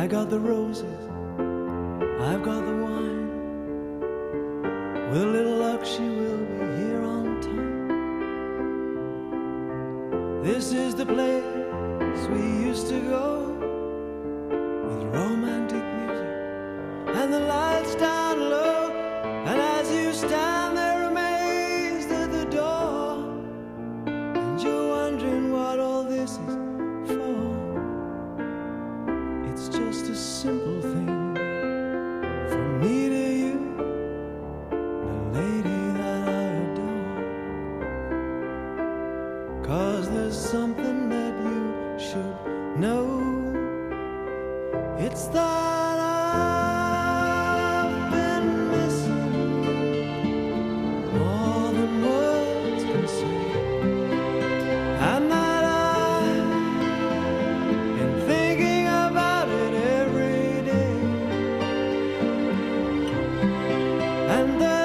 I got the roses, I've got the wine. With a little luck she will be here on time. This is the place we used to go, with romantic music and the lights down low. And as you stand there amazed at the door, and you're wondering what all this is for, it's just a simple thing from me to you, the lady that I adore. 'Cause there's something that you should know. It's that I've been missing more than words can say, and that I've been thinking about it every day. And the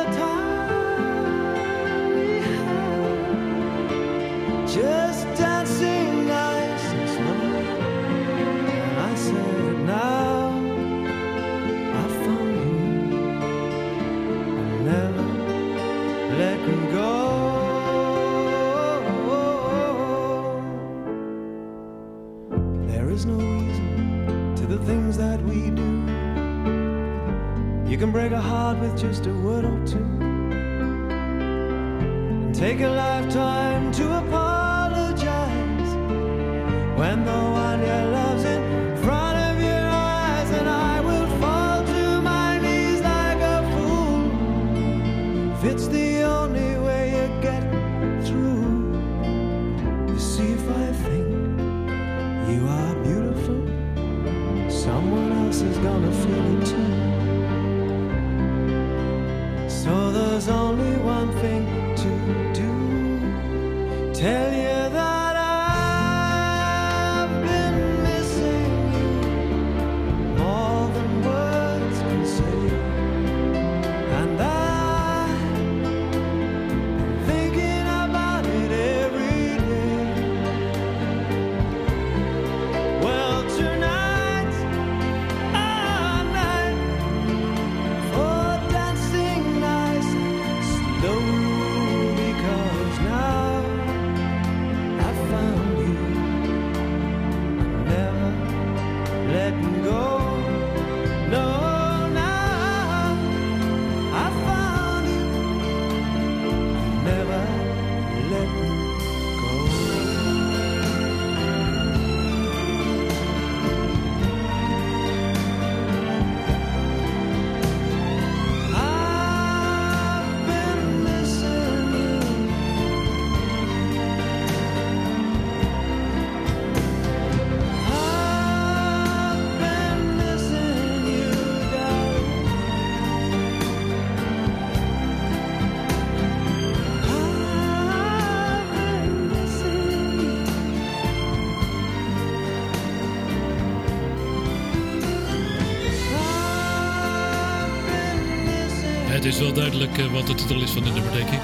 time we had, just dancing nice and slow. And I said, now I found you, I'll never let me go. There is no reason to the things that we do. You can break a heart with just a word or two, and take a lifetime to apologize when the one you love's in front of your eyes. And I will fall to my knees like a fool if it's the only way you get through. You see, if I think you are beautiful, someone else is gonna feel it too. So there's only one thing to do, tell you that I've been missing you more than words can say, and I've been thinking about it every day. Well, tonight's our night for dancing nice and slow, because now I found you, never letting go. No, now I found you, never letting go. I've been missing you. I've been missing you, darling. I've been missing you. I've been missing Het is wel duidelijk wat de titel is van de nummer, denk ik.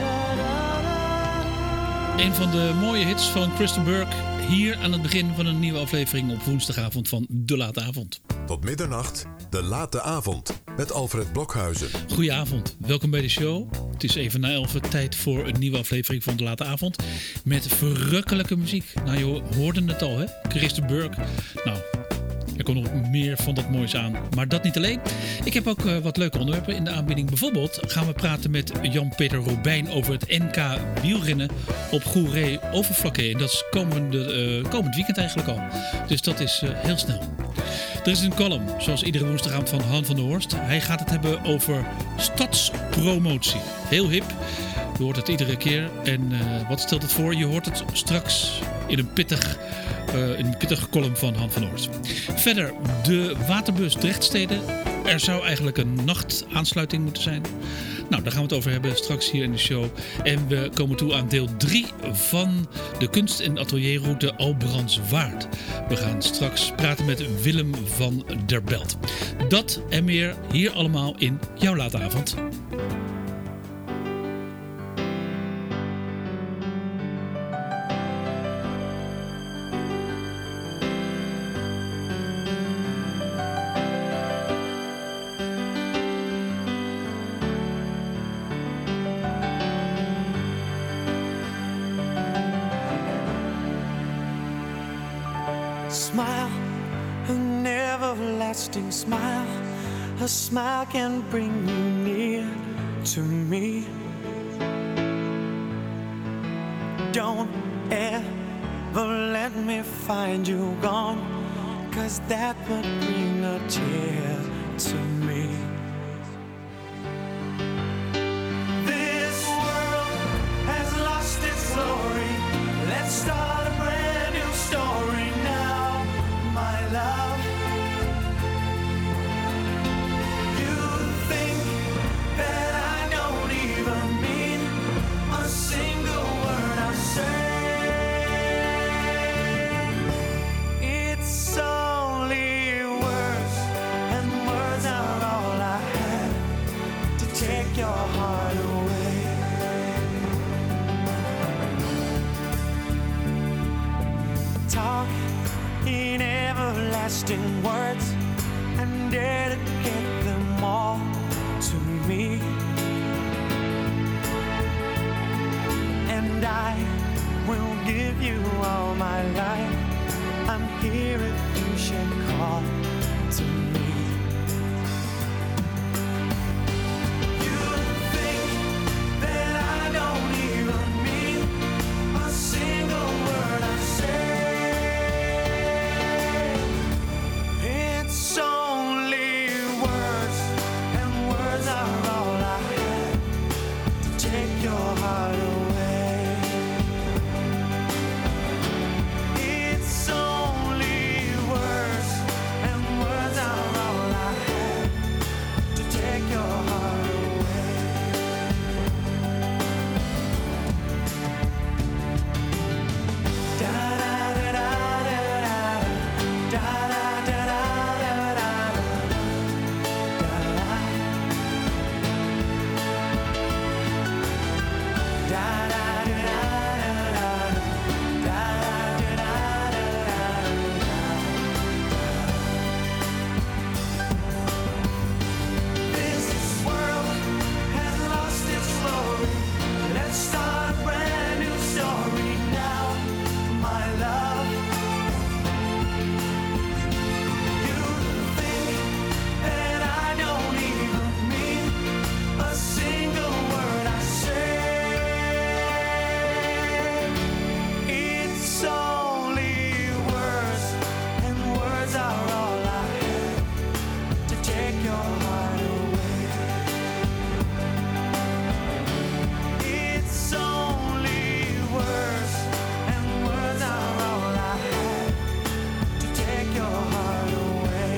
Een van de mooie hits van Kristen Burke. Hier aan het begin van een nieuwe aflevering op woensdagavond van De Late Avond. Tot middernacht, De Late Avond, met Alfred Blokhuizen. Goedenavond, welkom bij de show. Het is even na 11 tijd voor een nieuwe aflevering van De Late Avond. Met verrukkelijke muziek. Nou, je hoorde het al, hè? Kristen Burke. Nou, er komt nog meer van dat moois aan. Maar dat niet alleen. Ik heb ook wat leuke onderwerpen in de aanbieding. Bijvoorbeeld gaan we praten met Jan-Peter Robijn over het NK wielrennen op Goeree-Overflakkee. En dat is komend weekend eigenlijk al. Dus dat is heel snel. Er is een column, zoals iedere woensdagavond, van Han van der Horst. Hij gaat het hebben over stadspromotie. Heel hip. Je hoort het iedere keer. En wat stelt het voor? Je hoort het straks in een pittige column van Han van der Horst. Verder, de waterbus Drechtstede. Er zou eigenlijk een nachtaansluiting moeten zijn. Nou, daar gaan we het over hebben straks hier in de show. En we komen toe aan deel 3 van de kunst- en atelierroute Albrandswaard. We gaan straks praten met Willem van der Belt. Dat en meer hier allemaal in jouw late avond. everlasting smile. A smile can bring you near to me. Don't ever let me find you gone, 'cause that would bring a tear to me. This world has lost its glory. Let's start a brand new story now, my love. You think that I don't even mean a single word I say. It's only words, and words are all I have to take your heart away. Talk in everlasting words and dedicate them all to me. And I will give you all my life. I'm here if you should call to me. You think that I don't even mean a single word I say. It's only words, and words are all I have to take your heart away. It's only words, and words are all I have to take your heart away. Da da da da da da da da da da This world has lost its glory. Let's start a brand new story now, my love. You think that I don't even mean a single word I say. It's only words, and words are all I have to take your heart away. It's only words, and words are all I have to take your heart away.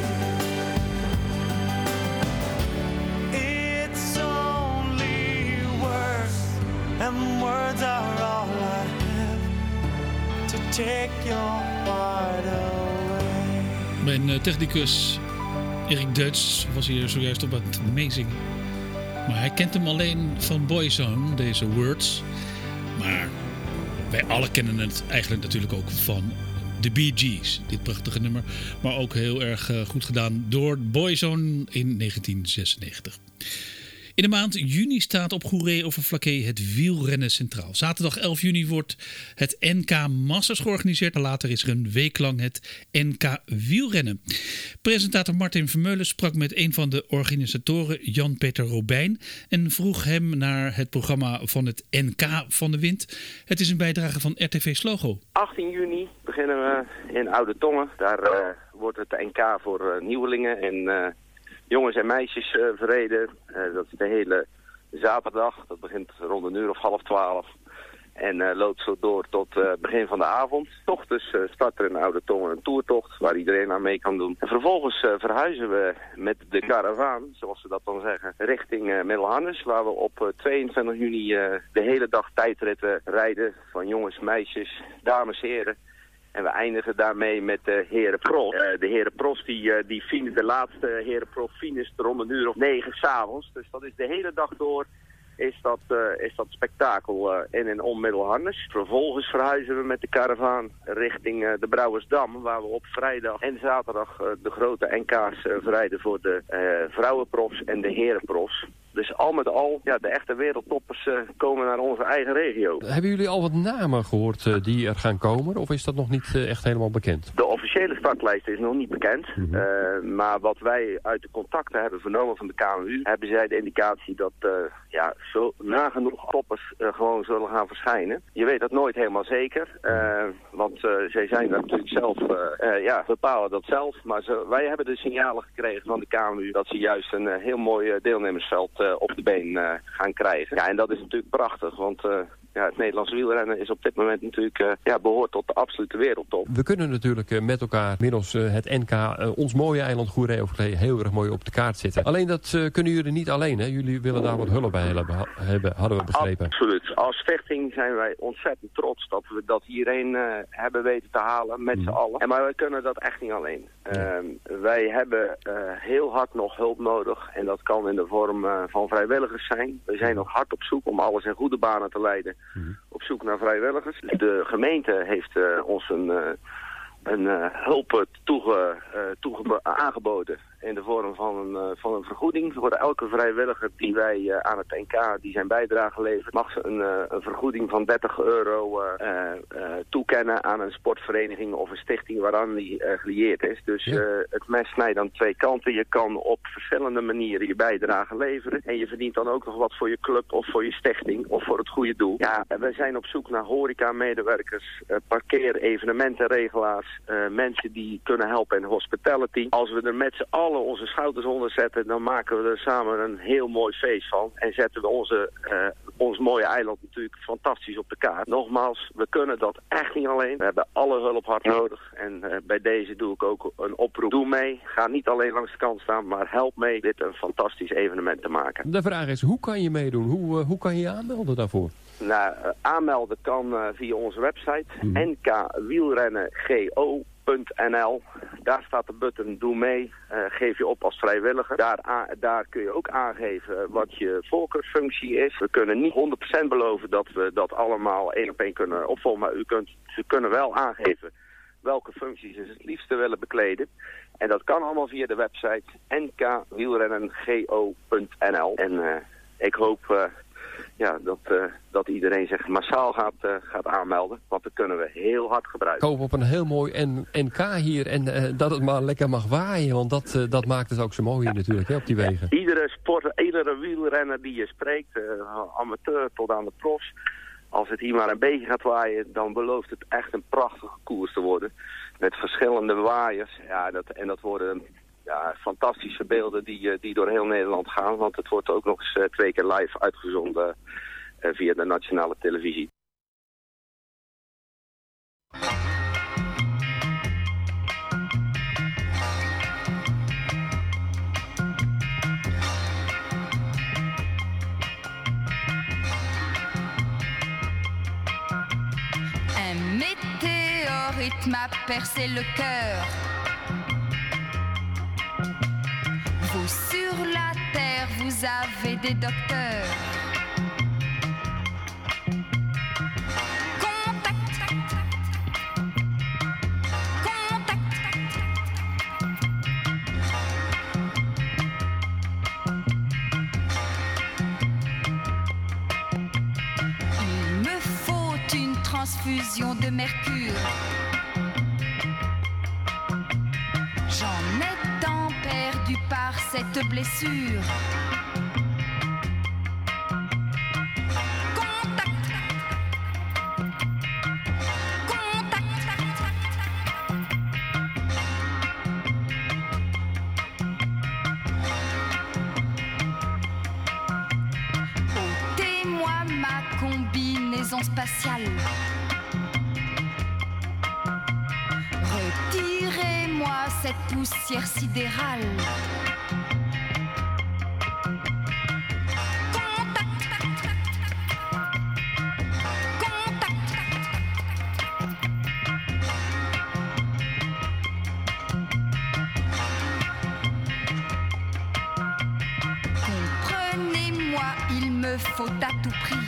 It's only words, and words are all I have to take your heart away. Mijn technicus Erik Deutsch was hier zojuist op het meezingen. Maar hij kent hem alleen van Boyzone, deze Words. Maar wij alle kennen het eigenlijk natuurlijk ook van de Bee Gees. Dit prachtige nummer, maar ook heel erg goed gedaan door Boyzone in 1996. In de maand juni staat op Goeree-Overflakkee het wielrennen centraal. Zaterdag 11 juni wordt het NK Masters georganiseerd. Later is er een week lang het NK wielrennen. Presentator Martin Vermeulen sprak met een van de organisatoren, Jan-Peter Robijn, en vroeg hem naar het programma van het NK van de Wind. Het is een bijdrage van RTV Slogo. 18 juni beginnen we in Oude Tongen. Daar wordt het NK voor nieuwelingen en jongens en meisjes verreden. Dat is de hele zaterdag. Dat begint rond een uur of 11:30. En loopt zo door tot begin van de avond. Ochtends start er in Oude Tongen een toertocht waar iedereen aan mee kan doen. En vervolgens verhuizen we met de karavaan, zoals ze dat dan zeggen, richting Middelharnis. Waar we op 22 juni de hele dag tijdritten rijden van jongens, meisjes, dames, heren. En we eindigen daarmee met de Herenpros. De Herenpros die de laatste Herenpros finisht rond een uur of 9 s'avonds. Dus dat is de hele dag door is dat spektakel in en om Middelharnis. Vervolgens verhuizen we met de karavaan richting de Brouwersdam, waar we op vrijdag en zaterdag de grote NK's verrijden voor de vrouwenprofs en de herenprofs. Dus al met al, ja, de echte wereldtoppers komen naar onze eigen regio. Hebben jullie al wat namen gehoord die er gaan komen? Of is dat nog niet echt helemaal bekend? De officiële startlijst is nog niet bekend. Maar wat wij uit de contacten hebben vernomen van de KMU, hebben zij de indicatie dat zo nagenoeg toppers gewoon zullen gaan verschijnen. Je weet dat nooit helemaal zeker. Want zij zijn natuurlijk zelf, bepalen dat zelf. Maar wij hebben de signalen gekregen van de KMU dat ze juist een heel mooi deelnemersveld op de been gaan krijgen. Ja, en dat is natuurlijk prachtig, want het Nederlandse wielrennen is op dit moment natuurlijk behoort tot de absolute wereldtop. We kunnen natuurlijk met elkaar middels het NK ons mooie eiland Goeree-Overlee heel erg mooi op de kaart zetten. Alleen dat kunnen jullie niet alleen, hè? Jullie willen daar wat hulp bij hebben, hadden we begrepen. Absoluut. Als stichting zijn wij ontzettend trots dat we dat hierheen hebben weten te halen met z'n allen. Maar wij kunnen dat echt niet alleen. Wij hebben heel hard nog hulp nodig en dat kan in de vorm van vrijwilligers zijn. We zijn nog hard op zoek om alles in goede banen te leiden. Op zoek naar vrijwilligers. De gemeente heeft ons een hulp aangeboden in de vorm van een vergoeding. Voor elke vrijwilliger die wij aan het NK die zijn bijdrage levert, mag ze een vergoeding van €30 toekennen aan een sportvereniging of een stichting waaraan die gelieerd is. Dus het mes snijdt aan twee kanten. Je kan op verschillende manieren je bijdrage leveren en je verdient dan ook nog wat voor je club of voor je stichting of voor het goede doel. Ja, we zijn op zoek naar horeca-medewerkers, parkeer-evenementenregelaars, mensen die kunnen helpen in hospitality. Als we er met z'n allen onze schouders onder zetten, dan maken we er samen een heel mooi feest van. En zetten we ons mooie eiland natuurlijk fantastisch op de kaart. Nogmaals, we kunnen dat echt niet alleen. We hebben alle hulp hard nodig. En bij deze doe ik ook een oproep. Doe mee. Ga niet alleen langs de kant staan, maar help mee dit een fantastisch evenement te maken. De vraag is, hoe kan je meedoen? Hoe kan je je aanmelden daarvoor? Nou, aanmelden kan via onze website nkwielrennengo.nl. Daar staat de button Doe mee. Geef je op als vrijwilliger. Daar kun je ook aangeven wat je voorkeursfunctie is. We kunnen niet 100% beloven dat we dat allemaal één op één kunnen opvolgen. Maar ze kunnen wel aangeven welke functies ze het liefste willen bekleden. En dat kan allemaal via de website nkwielrennengo.nl. En ik hoop dat iedereen zich massaal gaat aanmelden. Want dat kunnen we heel hard gebruiken. Ik hoop op een heel mooi NK hier en dat het maar lekker mag waaien. Want dat maakt het ook zo mooi natuurlijk, hè, op die wegen. Iedere wielrenner die je spreekt, amateur tot aan de profs. Als het hier maar een beetje gaat waaien, dan belooft het echt een prachtige koers te worden. Met verschillende waaiers. Ja, dat worden fantastische beelden die door heel Nederland gaan. Want het wordt ook nog eens 2 keer live uitgezonden via de nationale televisie. Un météorite m'a percé le cœur. Vous sur la terre, vous avez des docteurs. Contact. Il me faut une transfusion de mercure. J'en ai tant perdu par cette blessure. Contact. Ôtez-moi ma combinaison spatiale. Retirez-moi cette poussière sidérale. Comprenez-moi, il me faut à tout prix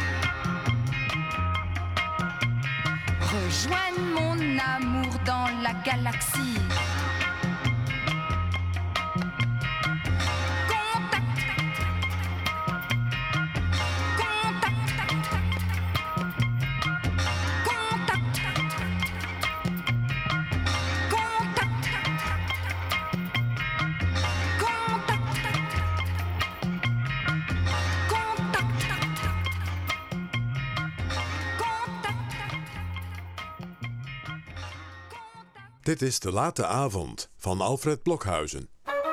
rejoindre mon amour dans la galaxie. Contact. Dit is De Late Avond van Alfred Blokhuizen.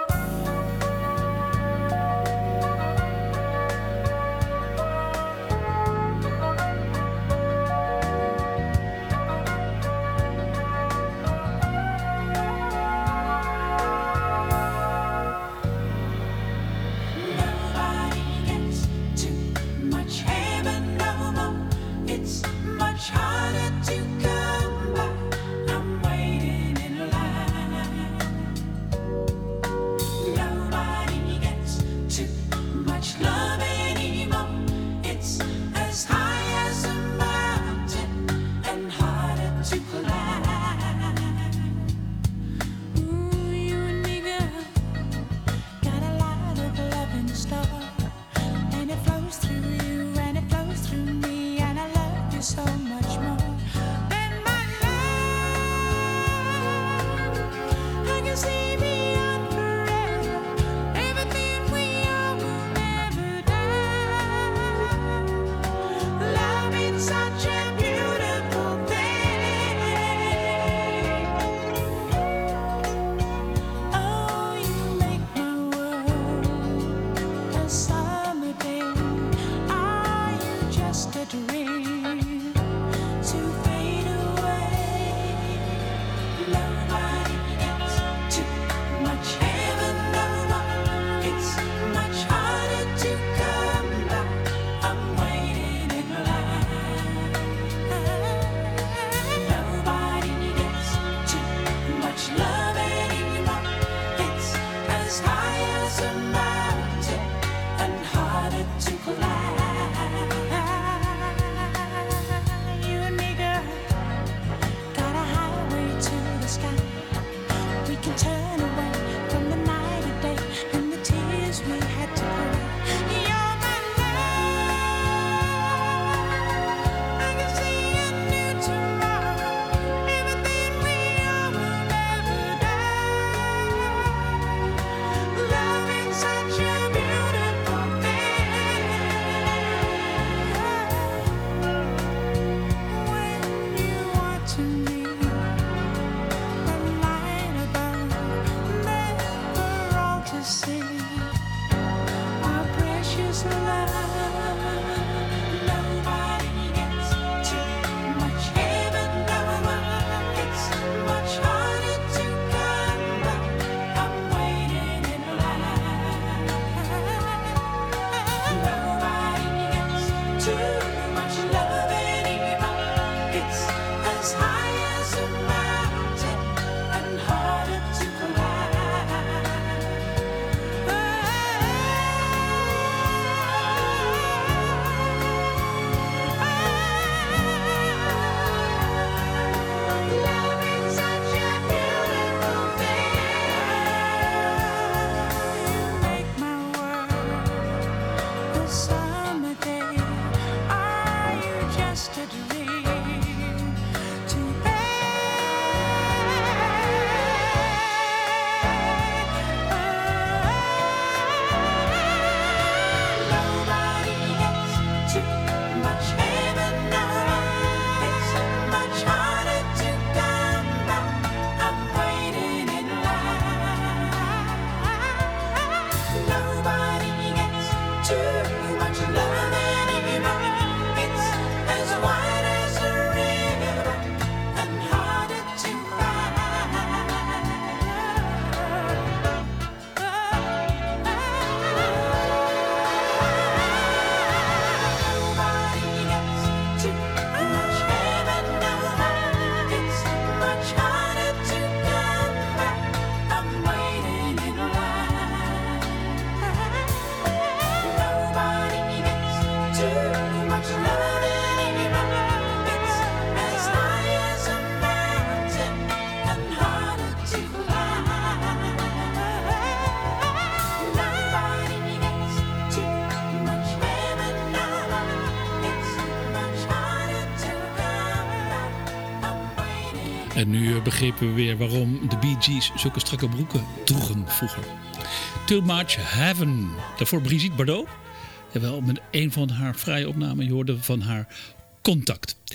En nu begrepen we weer waarom de Bee Gees zulke strakke broeken droegen vroeger. Too Much Heaven. Daarvoor Brigitte Bardot. Jawel, met een van haar vrije opnamen. Je hoorde van haar Contact.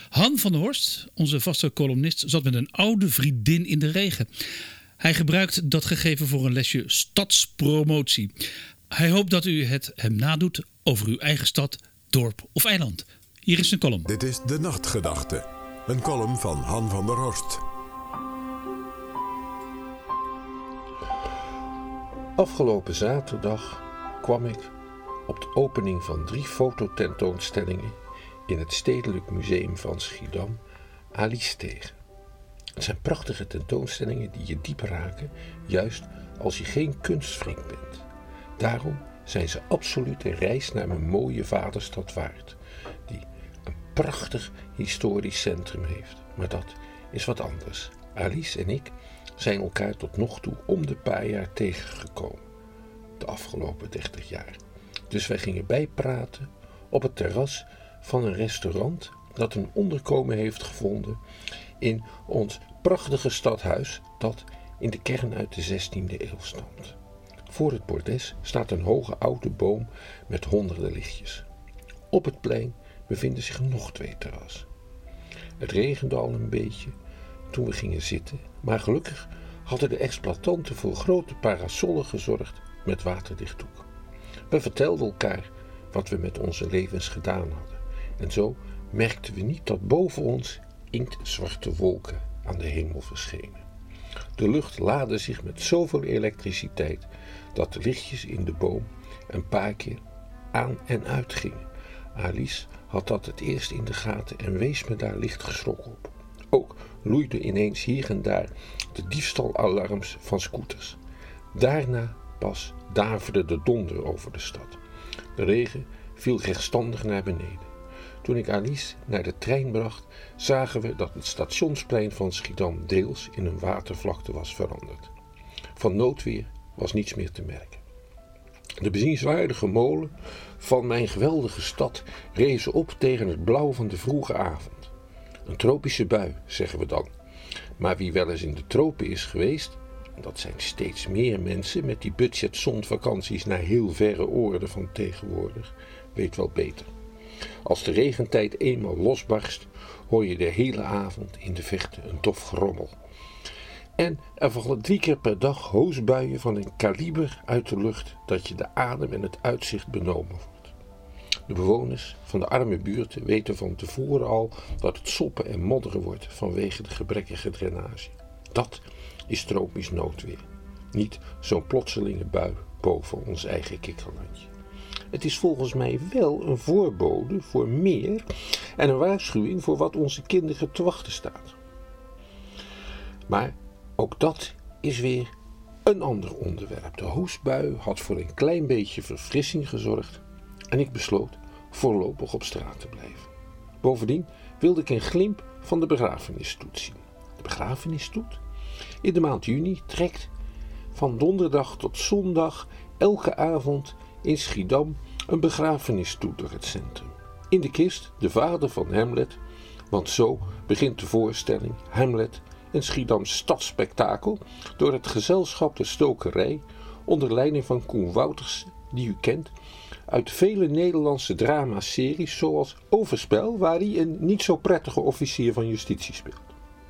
Han van der Horst, onze vaste columnist, zat met een oude vriendin in de regen. Hij gebruikt dat gegeven voor een lesje stadspromotie. Hij hoopt dat u het hem nadoet over uw eigen stad, dorp of eiland. Hier is een column. Dit is De Nachtgedachte. Een column van Han van der Horst. Afgelopen zaterdag kwam ik op de opening van 3 fototentoonstellingen in het Stedelijk Museum van Schiedam Alice tegen. Het zijn prachtige tentoonstellingen die je diep raken, juist als je geen kunstvriend bent. Daarom zijn ze absoluut een reis naar mijn mooie vaderstad waard, die een prachtig historisch centrum heeft. Maar dat is wat anders. Alice en ik zijn elkaar tot nog toe om de paar jaar tegengekomen, de afgelopen 30 jaar. Dus wij gingen bijpraten op het terras van een restaurant dat een onderkomen heeft gevonden in ons prachtige stadhuis dat in de kern uit de 16e eeuw stamt. Voor het bordes staat een hoge oude boom met honderden lichtjes. Op het plein bevinden zich nog 2 terrassen. Het regende al een beetje toen we gingen zitten, maar gelukkig hadden de exploitanten voor grote parasollen gezorgd met waterdicht doek. We vertelden elkaar wat we met onze levens gedaan hadden. En zo merkten we niet dat boven ons inktzwarte wolken aan de hemel verschenen. De lucht laadde zich met zoveel elektriciteit dat de lichtjes in de boom een paar keer aan en uit gingen. Alice had dat het eerst in de gaten en wees me daar licht geschrokken op. Ook loeiden ineens hier en daar de diefstalalarms van scooters. Daarna pas daverde de donder over de stad. De regen viel rechtstandig naar beneden. Toen ik Alice naar de trein bracht, zagen we dat het stationsplein van Schiedam deels in een watervlakte was veranderd. Van noodweer was niets meer te merken. De bezienswaardige molen van mijn geweldige stad rees op tegen het blauw van de vroege avond. Een tropische bui, zeggen we dan. Maar wie wel eens in de tropen is geweest, en dat zijn steeds meer mensen met die budgetzonvakanties naar heel verre oorden van tegenwoordig, weet wel beter. Als de regentijd eenmaal losbarst, hoor je de hele avond in de verte een dof gerommel. En er vallen 3 keer per dag hoosbuien van een kaliber uit de lucht dat je de adem en het uitzicht benomen wordt. De bewoners van de arme buurten weten van tevoren al dat het soppen en modderen wordt vanwege de gebrekkige drainage. Dat is tropisch noodweer. Niet zo'n plotselinge bui boven ons eigen kikkerlandje. Het is volgens mij wel een voorbode voor meer en een waarschuwing voor wat onze kinderen te wachten staat. Maar ook dat is weer een ander onderwerp. De hoosbui had voor een klein beetje verfrissing gezorgd en ik besloot voorlopig op straat te blijven. Bovendien wilde ik een glimp van de begrafenisstoet zien. De begrafenisstoet? In de maand juni trekt van donderdag tot zondag elke avond in Schiedam een begrafenisstoet door het centrum. In de kist de vader van Hamlet, want zo begint de voorstelling Hamlet, een Schiedams stadsspektakel, door het gezelschap De Stokerij onder leiding van Koen Wouters, die u kent, uit vele Nederlandse dramaseries zoals Overspel, waar hij een niet zo prettige officier van justitie speelt.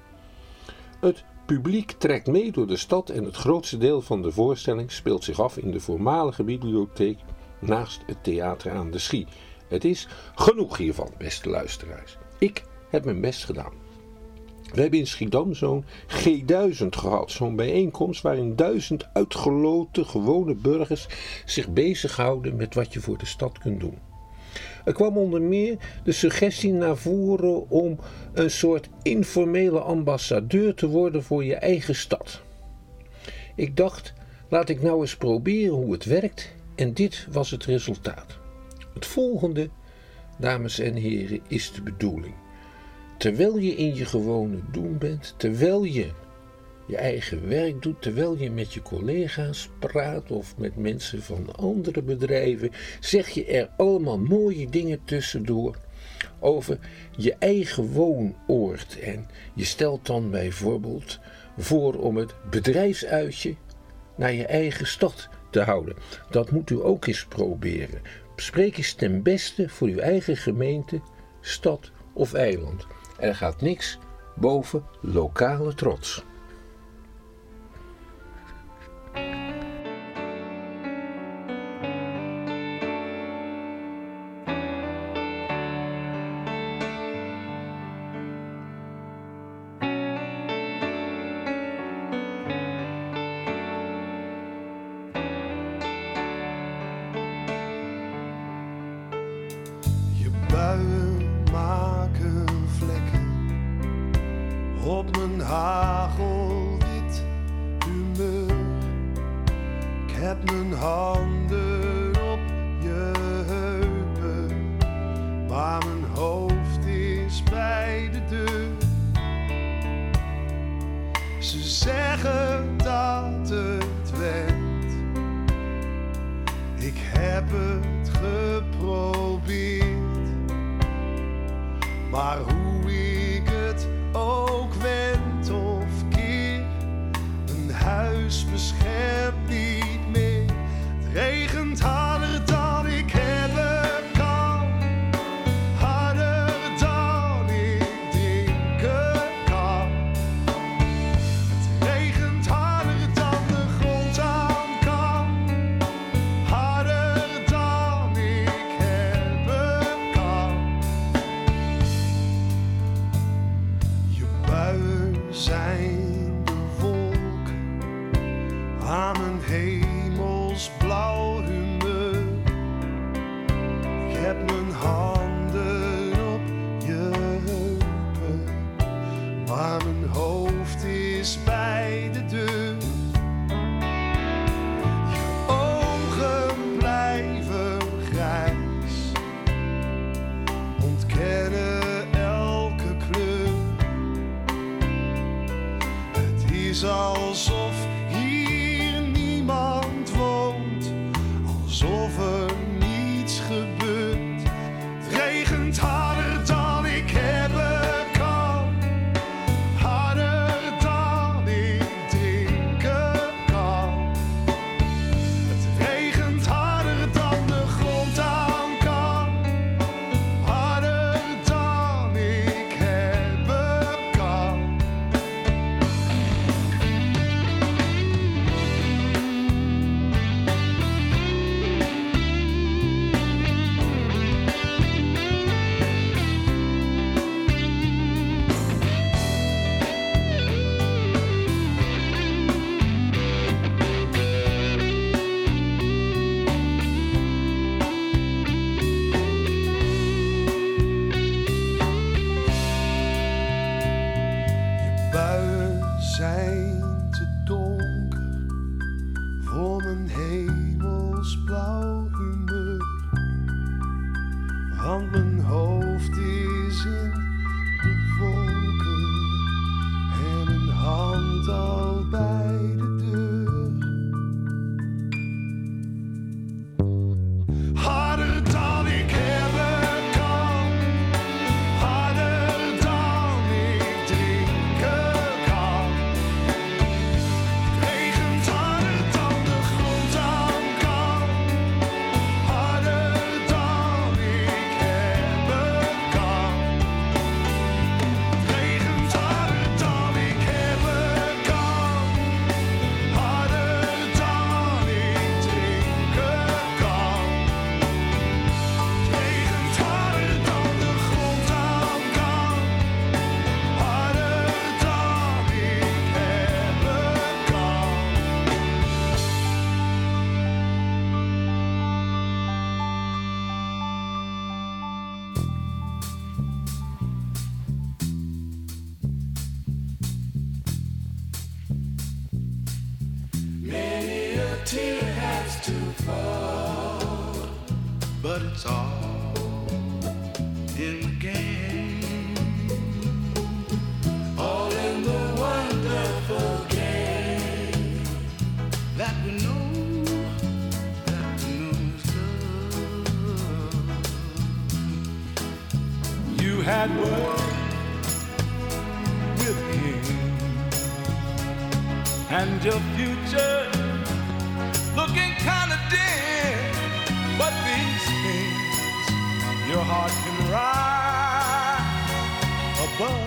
Het publiek trekt mee door de stad en het grootste deel van de voorstelling speelt zich af in de voormalige bibliotheek naast het theater aan de Schie. Het is genoeg hiervan, beste luisteraars. Ik heb mijn best gedaan. We hebben in Schiedam zo'n G1000 gehad, zo'n bijeenkomst waarin 1000 uitgeloten gewone burgers zich bezighouden met wat je voor de stad kunt doen. Er kwam onder meer de suggestie naar voren om een soort informele ambassadeur te worden voor je eigen stad. Ik dacht, laat ik nou eens proberen hoe het werkt en dit was het resultaat. Het volgende, dames en heren, is de bedoeling. Terwijl je in je gewone doen bent, terwijl je je eigen werk doet, terwijl je met je collega's praat of met mensen van andere bedrijven, zeg je er allemaal mooie dingen tussendoor over je eigen woonoord. En je stelt dan bijvoorbeeld voor om het bedrijfsuitje naar je eigen stad te houden. Dat moet u ook eens proberen. Spreek eens ten beste voor uw eigen gemeente, stad of eiland. Er gaat niks boven lokale trots. Buien maken vlekken op mijn hagelwit humeur. Ik heb mijn handen op je heupen, maar mijn hoofd is bij de deur. Ze zeggen dat het went, ik heb het geprobeerd. Maar hoe ik het ook wend of keer, een huis beschermt niet meer. Het regent harder dan ik hebben kan, harder dan ik drinken kan. Het regent harder dan de grond aan kan, harder dan ik hebben kan. Buien zijn de wolken aan een hemelsblauw humeur. Ik heb mijn handen op je heupen, maar mijn hoofd is bij de deur. Je ogen blijven grijs, ontkennen elke kleur. Het is alsof hier niemand woont, alsof er niets gebeurt. Het regent harder dan ik hebben kan, harder dan ik drinken kan. Het regent harder dan de grond aan kan, harder dan ik hebben kan. Buien zijn te donker voor mijn hemelsblauw humeur. Want mijn hoofd is in de wolken en mijn hand al bij de deur. Harder dan ik hebben kan, harder dan ik drinken kan. Het regent harder dan de grond aan kan, harder dan ik hebben kan. Het regent harder dan ik hebben kan, harder dan ik drinken kan. Het regent harder dan de grond aan kan, harder dan ik hebben kan. Many a tear has to fall, but it's all in the game, all in the wonderful game that we know is love. You had words with him, and your future looking kind of dim. But these things, your heart can rise above.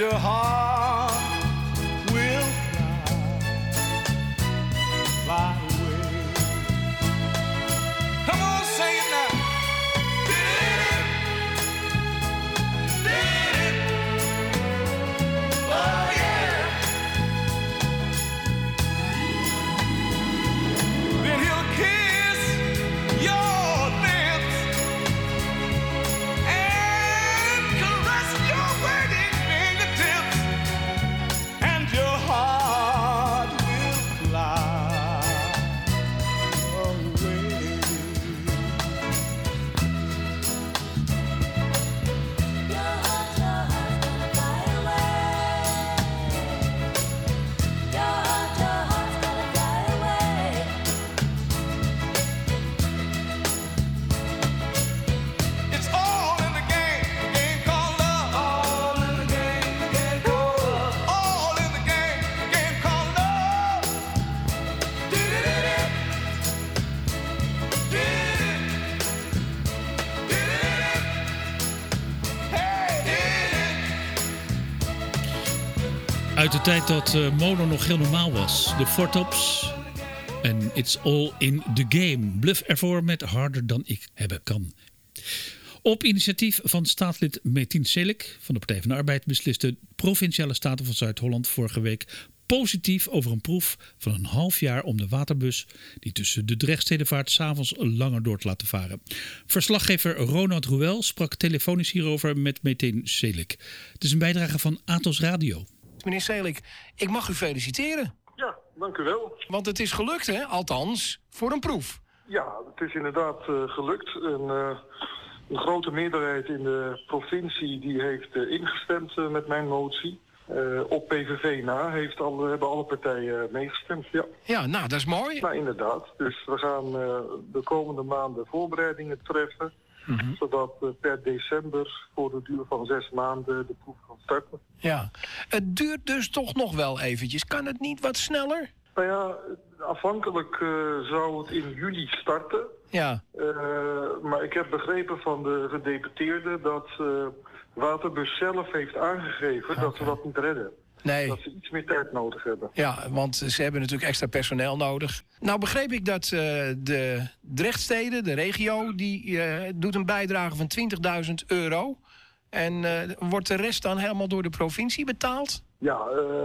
your heart will fly away. Come on, sing it now. Oh yeah. Then he'll kiss your lips and caress your waiting fingertips, and your heart will fly away. Your heart's gonna fly away. Your heart's gonna fly away. It's all in the game called love. All in the game called love. All in the game called love. Did-it-it-it. Did-it-it. Did-it-it. Hey, did-it. Uit de tijd dat mono nog heel normaal was. De Four Tops. En It's All in the Game. Bluff ervoor met Harder dan ik hebben kan. Op initiatief van staatslid Metin Selik van de Partij van de Arbeid besliste de Provinciale Staten van Zuid-Holland vorige week positief over een proef van een half jaar om de waterbus die tussen de Drechtstede vaart 's avonds langer door te laten varen. Verslaggever Ronald Ruel sprak telefonisch hierover met Metin Selik. Het is een bijdrage van Atos Radio. Meneer Selik, ik mag u feliciteren. Ja, dank u wel. Want het is gelukt, hè? Althans, voor een proef. Ja, het is inderdaad gelukt. Een grote meerderheid in de provincie die heeft ingestemd met mijn motie. Op PVV na hebben alle partijen meegestemd, ja. Ja, nou, dat is mooi. Nou, inderdaad. Dus we gaan de komende maanden voorbereidingen treffen. Zodat per december voor de duur van 6 maanden de proef kan starten. Ja, het duurt dus toch nog wel eventjes. Kan het niet wat sneller? Nou ja, afhankelijk zou het in juli starten. Ja. Maar ik heb begrepen van de gedeputeerde dat Waterbus zelf heeft aangegeven dat ze dat niet redden. Nee. Dat ze iets meer tijd nodig hebben. Ja, want ze hebben natuurlijk extra personeel nodig. Nou begreep ik dat de Drechtstede, de regio, die doet een bijdrage van €20.000. En wordt de rest dan helemaal door de provincie betaald? Ja,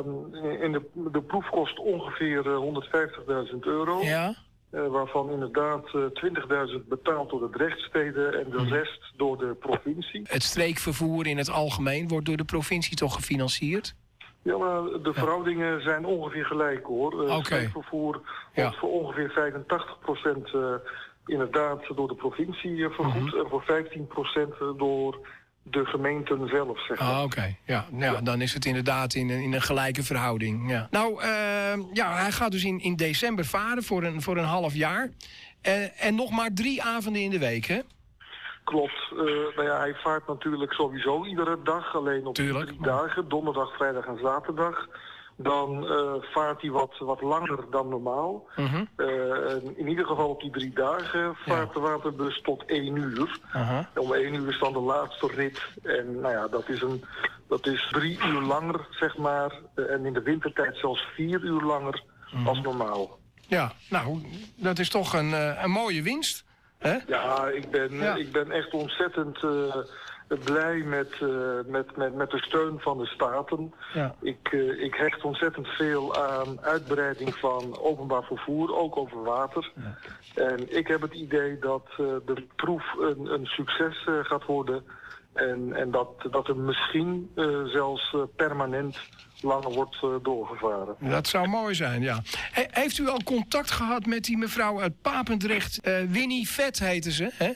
de proef kost ongeveer €150.000. Ja. Waarvan inderdaad 20.000 betaald door de Drechtstede en de rest door de provincie. Het streekvervoer in het algemeen wordt door de provincie toch gefinancierd? Ja, maar de verhoudingen zijn ongeveer gelijk, hoor. Het streekvervoer wordt voor ongeveer 85% inderdaad door de provincie vergoed en voor 15% door de gemeenten zelf, zeg maar. Oké. Ja, dan is het inderdaad in een gelijke verhouding. Ja. Nou, hij gaat dus in december varen voor een half jaar. En nog maar 3 avonden in de week, hè? Klopt. Hij vaart natuurlijk sowieso iedere dag, alleen op 3 dagen, donderdag, vrijdag en zaterdag. Dan vaart hij wat langer dan normaal. In ieder geval op die 3 dagen vaart de waterbus tot 1 uur. Om 1 uur is dan de laatste rit. En nou ja, dat is 3 uur langer, zeg maar. En in de wintertijd zelfs 4 uur langer als normaal. Ja, nou, dat is toch een mooie winst. Hè? Ja, ik ben echt ontzettend blij met de steun van de staten. Ja. Ik hecht ontzettend veel aan uitbreiding van openbaar vervoer, ook over water. Ja. En ik heb het idee dat de proef een succes gaat worden. En dat er misschien zelfs permanent langer wordt doorgevaren. Dat zou mooi zijn, ja. Heeft u al contact gehad met die mevrouw uit Papendrecht? Winnie Vet heette ze, hè?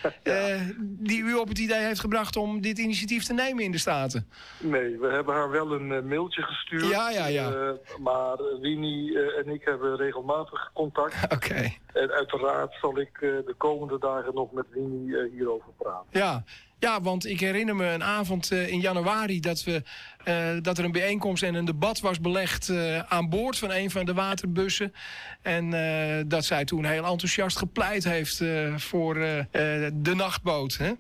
Die u op het idee heeft gebracht om dit initiatief te nemen in de Staten? Nee, we hebben haar wel een mailtje gestuurd. Ja. Maar Winnie en ik hebben regelmatig contact. Oké. En uiteraard zal ik de komende dagen nog met Winnie hierover praten. Ja, want ik herinner me een avond in januari dat er een bijeenkomst en een debat was belegd aan boord van een van de waterbussen. En dat zij toen heel enthousiast gepleit heeft voor de nachtboot. Hè?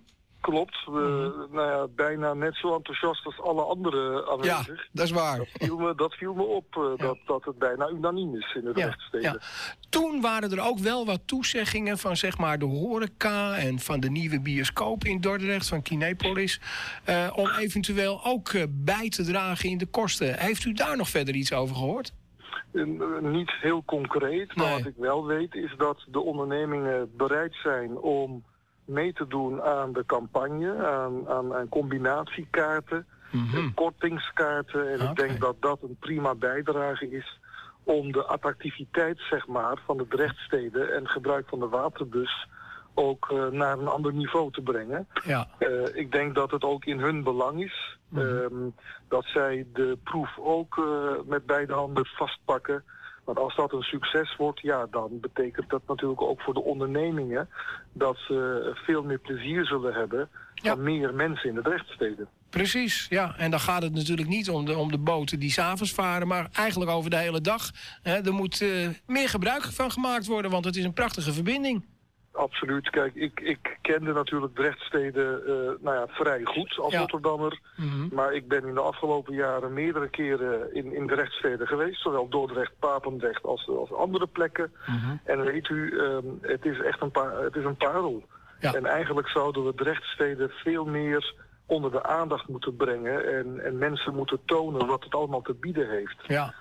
klopt. Nou ja, bijna net zo enthousiast als alle andere aanwezig. Ja, dat is waar. Dat viel me op, dat het bijna unaniem is in de rechtssteden. Ja. Toen waren er ook wel wat toezeggingen van zeg maar de horeca en van de nieuwe bioscoop in Dordrecht, van Kinepolis, om eventueel ook bij te dragen in de kosten. Heeft u daar nog verder iets over gehoord? Niet heel concreet, maar wat ik wel weet is dat de ondernemingen bereid zijn om mee te doen aan de campagne, aan combinatiekaarten, kortingskaarten. En ik denk dat dat een prima bijdrage is om de attractiviteit zeg maar, van de Drechtsteden en gebruik van de waterbus ook naar een ander niveau te brengen. Ja. Ik denk dat het ook in hun belang is dat zij de proef ook met beide handen vastpakken. Want als dat een succes wordt, ja, dan betekent dat natuurlijk ook voor de ondernemingen dat ze veel meer plezier zullen hebben van meer mensen in de Drechtsteden. Precies, ja. En dan gaat het natuurlijk niet om de boten die 's avonds varen, maar eigenlijk over de hele dag. Er moet meer gebruik van gemaakt worden, want het is een prachtige verbinding. Absoluut. Kijk, ik kende natuurlijk Drechtsteden vrij goed als Rotterdammer. Maar ik ben in de afgelopen jaren meerdere keren in de Drechtsteden geweest. Zowel Dordrecht, Papendrecht als andere plekken. En weet u, het is echt een parel. Ja. En eigenlijk zouden we Drechtsteden veel meer onder de aandacht moeten brengen. En mensen moeten tonen wat het allemaal te bieden heeft. Ja.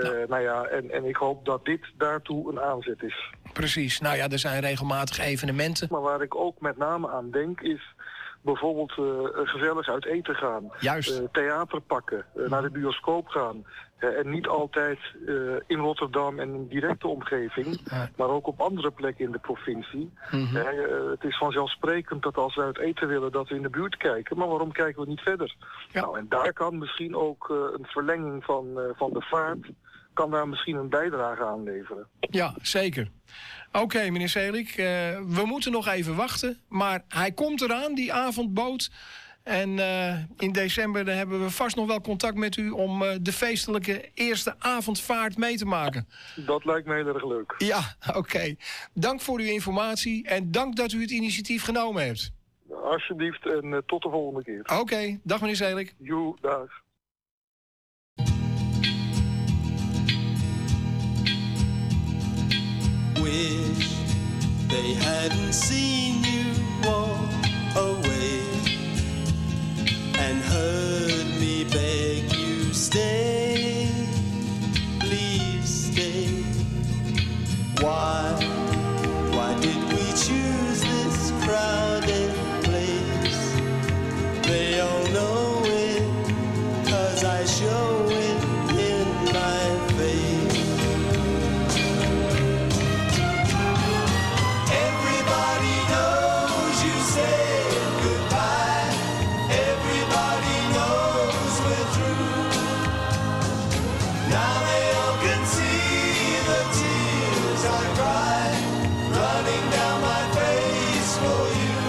En ik hoop dat dit daartoe een aanzet is. Precies. Nou ja, er zijn regelmatig evenementen. Maar waar ik ook met name aan denk is bijvoorbeeld gezellig uit eten gaan. Juist. Theater pakken, naar de bioscoop gaan. En niet altijd in Rotterdam en in directe omgeving, maar ook op andere plekken in de provincie. Het is vanzelfsprekend dat als we uit eten willen dat we in de buurt kijken, maar waarom kijken we niet verder? Ja. Nou, en daar kan misschien ook een verlenging van de vaart, kan daar misschien een bijdrage aan leveren. Ja, zeker. Oké, meneer Seelig, we moeten nog even wachten, maar hij komt eraan, die avondboot. En in december hebben we vast nog wel contact met u om de feestelijke eerste avondvaart mee te maken. Dat lijkt me heel erg leuk. Ja, oké. Dank voor uw informatie en dank dat u het initiatief genomen hebt. Alsjeblieft en tot de volgende keer. Oké, dag meneer Seelig. Jo, dag. Wish they hadn't seen you walk away and heard me beg you stay, please stay. Why did we choose this crowded place? They all know it, 'cause I show it in my face. Everybody knows you say goodbye. Everybody knows we're through. Now they all can see the tears I cry, running down my face for you.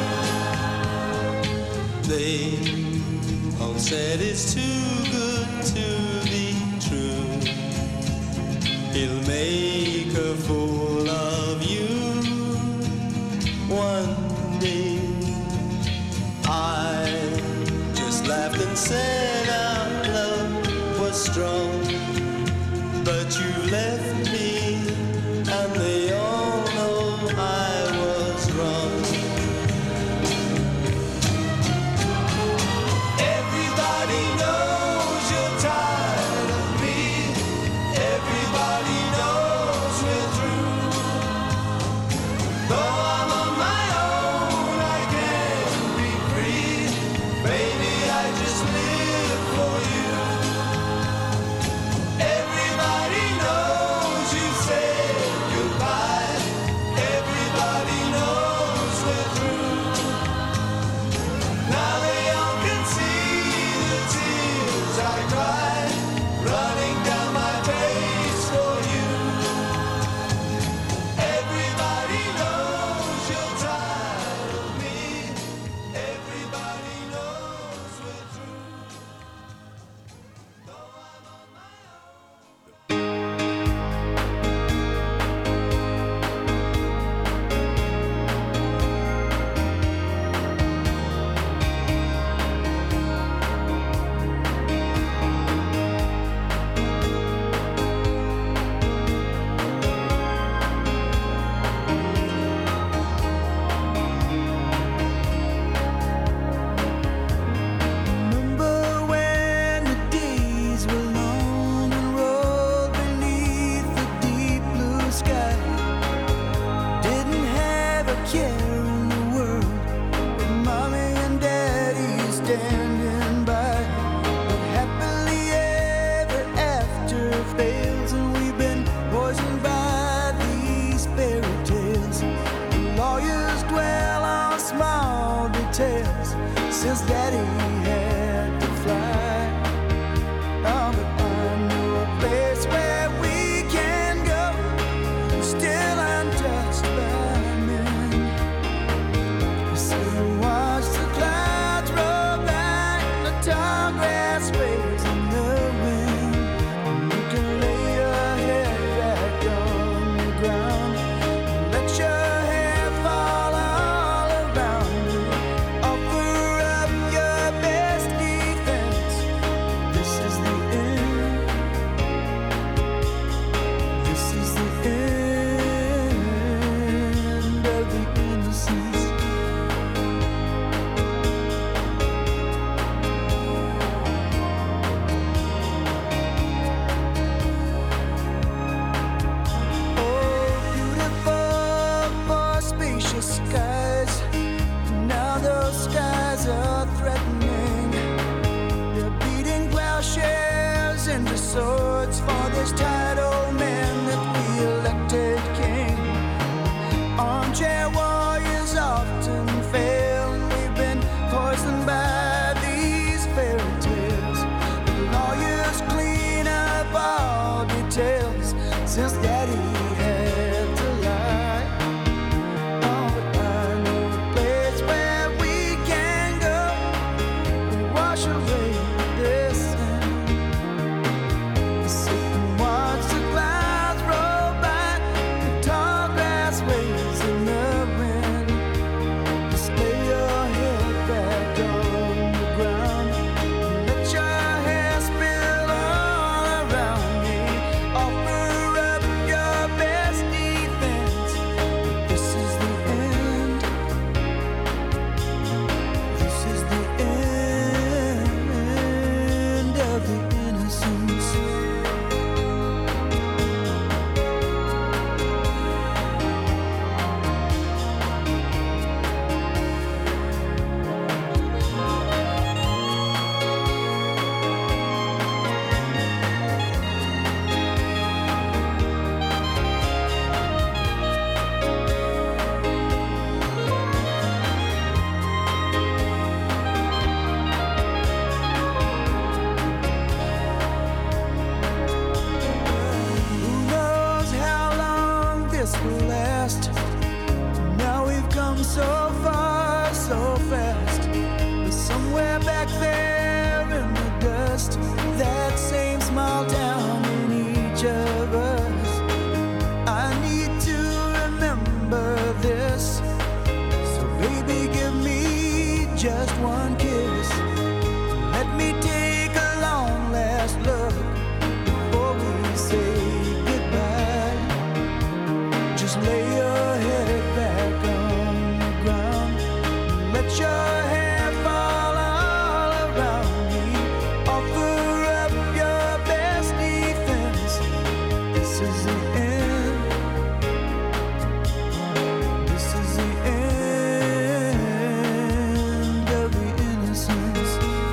They all said it's too good to be true. He'll make a fool of you one day. I just laughed and said our love was strong, but you left me and they all know I was wrong. Everybody knows since Daddy had to lie. Oh, but I know a place where we can go and wash away this sin. Sit and watch the clouds roll by, the tall grass waves in the wind. Just lay your head back on the ground and let your hair spill all around me. Offer up your best defense. This is the end. This is the end of the innocence. Who knows how long this will last? Now we've come so far, so fast. But somewhere back there in the dust, that same small town in each of us. I need to remember this. So baby, give me just one kiss. Let me take a long last look before we say goodbye. Just lay your head back on the ground. Let your hair fall all around me. Offer up your best defense. This is the end. This is the end of the innocence.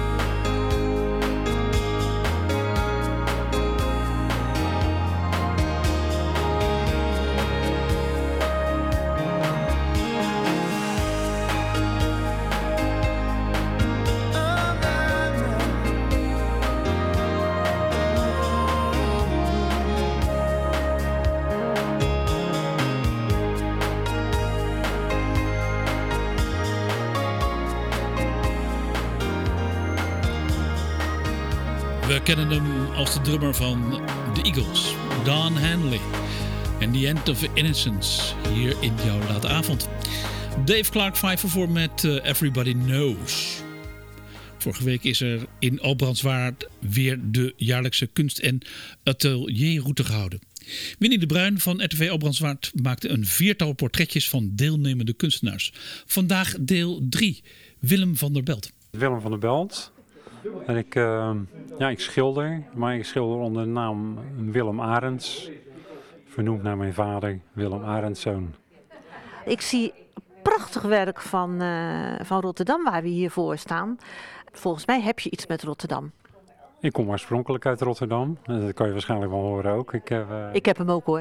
We kennen hem als de drummer van The Eagles, Don Henley. En The End of Innocence, hier in jouw late avond. Dave Clark 5 met Everybody Knows. Vorige week is er in Albrandswaard weer de jaarlijkse kunst- en atelierroute gehouden. Winnie de Bruin van RTV Albrandswaard maakte een 4-tal portretjes van deelnemende kunstenaars. Vandaag deel 3, Willem van der Belt. Willem van der Belt. En ik schilder, maar ik schilder onder de naam Willem Arends. Vernoemd naar mijn vader, Willem Arendszoon. Ik zie prachtig werk van Rotterdam waar we hier voor staan. Volgens mij heb je iets met Rotterdam. Ik kom oorspronkelijk uit Rotterdam. Dat kan je waarschijnlijk wel horen ook. Ik heb hem ook hoor.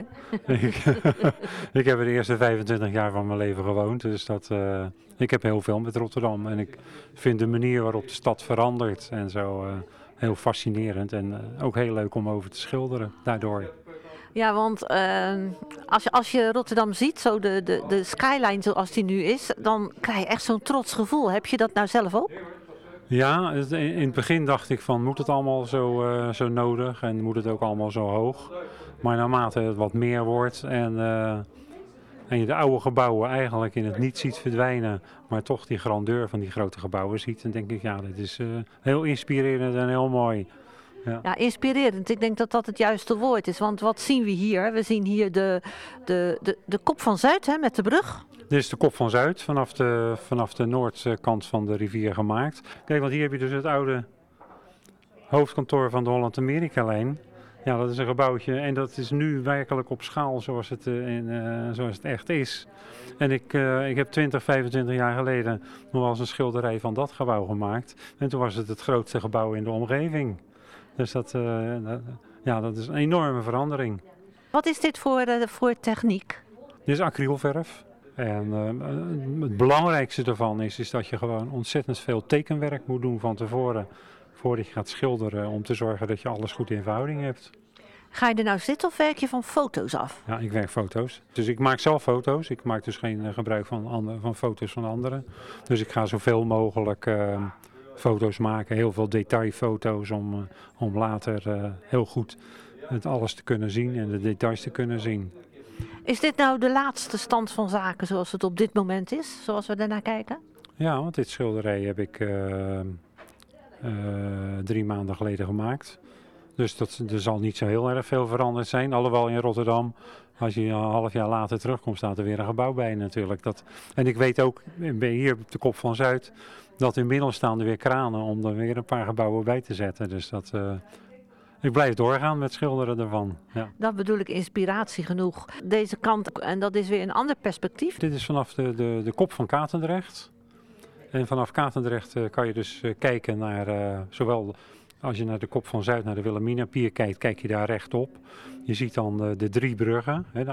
Ik heb er de eerste 25 jaar van mijn leven gewoond. Dus ik heb heel veel met Rotterdam. En ik vind de manier waarop de stad verandert en zo heel fascinerend. En ook heel leuk om over te schilderen daardoor. Ja, want als je Rotterdam ziet, zo de skyline zoals die nu is, dan krijg je echt zo'n trots gevoel. Heb je dat nou zelf ook? Ja, in het begin dacht ik van moet het allemaal zo nodig en moet het ook allemaal zo hoog. Maar naarmate het wat meer wordt en je de oude gebouwen eigenlijk in het niet ziet verdwijnen, maar toch die grandeur van die grote gebouwen ziet, dan denk ik ja, dit is heel inspirerend en heel mooi. Ja, inspirerend. Ik denk dat dat het juiste woord is. Want wat zien we hier? We zien hier de Kop van Zuid hè, met de brug. Dit is de Kop van Zuid, vanaf de noordkant van de rivier gemaakt. Kijk, want hier heb je dus het oude hoofdkantoor van de Holland-Amerika-lijn. Ja, dat is een gebouwtje en dat is nu werkelijk op schaal zoals het echt is. En ik heb 20, 25 jaar geleden nog wel eens een schilderij van dat gebouw gemaakt. En toen was het grootste gebouw in de omgeving. Dus dat is een enorme verandering. Wat is dit voor techniek? Dit is acrylverf. En het belangrijkste daarvan is dat je gewoon ontzettend veel tekenwerk moet doen van tevoren. Voordat je gaat schilderen om te zorgen dat je alles goed in verhouding hebt. Ga je er nou zitten of werk je van foto's af? Ja, ik werk foto's. Dus ik maak zelf foto's. Ik maak dus geen gebruik van foto's van anderen. Dus ik ga zoveel mogelijk foto's maken. Heel veel detailfoto's om later heel goed het alles te kunnen zien en de details te kunnen zien. Is dit nou de laatste stand van zaken zoals het op dit moment is? Zoals we daarnaar kijken? Ja, want dit schilderij heb ik 3 maanden geleden gemaakt. Dus er zal niet zo heel erg veel veranderd zijn. Alhoewel in Rotterdam, als je een half jaar later terugkomt, staat er weer een gebouw bij natuurlijk. En ik weet ook, hier op de Kop van Zuid, dat inmiddels staan er weer kranen om er weer een paar gebouwen bij te zetten. Dus ik blijf doorgaan met schilderen ervan. Ja. Dat bedoel ik inspiratie genoeg. Deze kant, en dat is weer een ander perspectief. Dit is vanaf de Kop van Katendrecht. En vanaf Katendrecht kan je dus kijken naar, zowel als je naar de Kop van Zuid, naar de Wilhelminapier kijkt, kijk je daar rechtop. Je ziet dan de 3 bruggen, de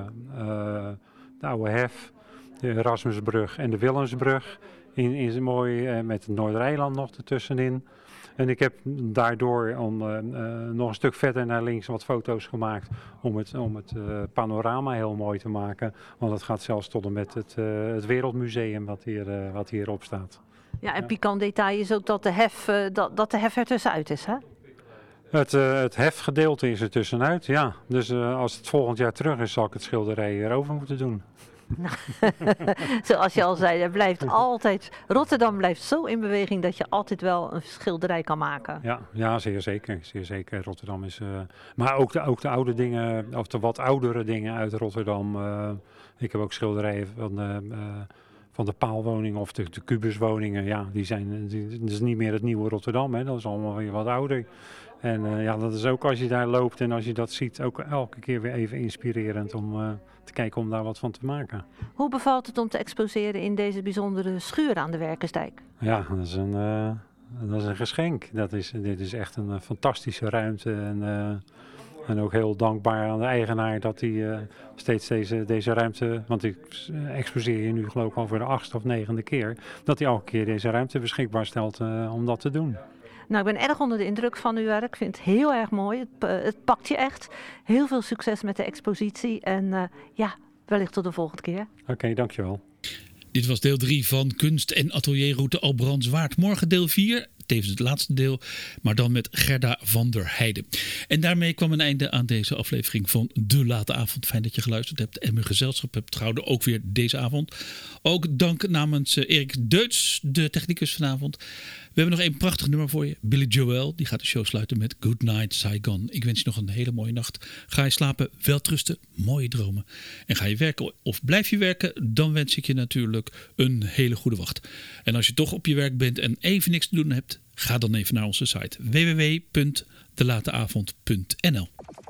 oude Hef, de Erasmusbrug en de Willemsbrug. In mooi met het Noordereiland nog ertussenin. En ik heb daardoor nog een stuk verder naar links wat foto's gemaakt om het panorama heel mooi te maken. Want het gaat zelfs tot en met het Wereldmuseum wat hierop staat. Ja, en pikant detail is ook dat de hef er tussenuit is, hè? Het hefgedeelte is er tussenuit, ja. Dus als het volgend jaar terug is, zal ik het schilderij erover moeten doen. Zoals je al zei, er blijft altijd, Rotterdam blijft zo in beweging dat je altijd wel een schilderij kan maken. Ja, zeer zeker. Zeer zeker. Rotterdam is... maar ook de oude dingen, of de wat oudere dingen uit Rotterdam. Ik heb ook schilderijen van de paalwoningen of de kubuswoningen. Ja, dat is niet meer het nieuwe Rotterdam, hè. Dat is allemaal weer wat ouder. En dat is ook als je daar loopt en als je dat ziet, ook elke keer weer even inspirerend om te kijken om daar wat van te maken. Hoe bevalt het om te exposeren in deze bijzondere schuur aan de Werkersdijk? Ja, dat is een geschenk. Dit is echt een fantastische ruimte en ook heel dankbaar aan de eigenaar dat hij steeds deze ruimte, want ik exposeer je nu geloof ik al voor de 8e of 9e keer, dat hij elke keer deze ruimte beschikbaar stelt om dat te doen. Nou, ik ben erg onder de indruk van uw werk. Ik vind het heel erg mooi. Het pakt je echt. Heel veel succes met de expositie. En wellicht tot de volgende keer. Oké, dankjewel. Dit was deel 3 van Kunst- en Atelierroute Albrandswaard. Morgen deel 4, tevens het laatste deel, maar dan met Gerda van der Heijden. En daarmee kwam een einde aan deze aflevering van De Late Avond. Fijn dat je geluisterd hebt en mijn gezelschap hebt gehouden, ook weer deze avond. Ook dank namens Erik Deutz, de technicus vanavond. We hebben nog 1 prachtig nummer voor je. Billy Joel, die gaat de show sluiten met Good Night Saigon. Ik wens je nog een hele mooie nacht. Ga je slapen, welterusten, mooie dromen. En ga je werken of blijf je werken, dan wens ik je natuurlijk een hele goede wacht. En als je toch op je werk bent en even niks te doen hebt, ga dan even naar onze site www.delateavond.nl.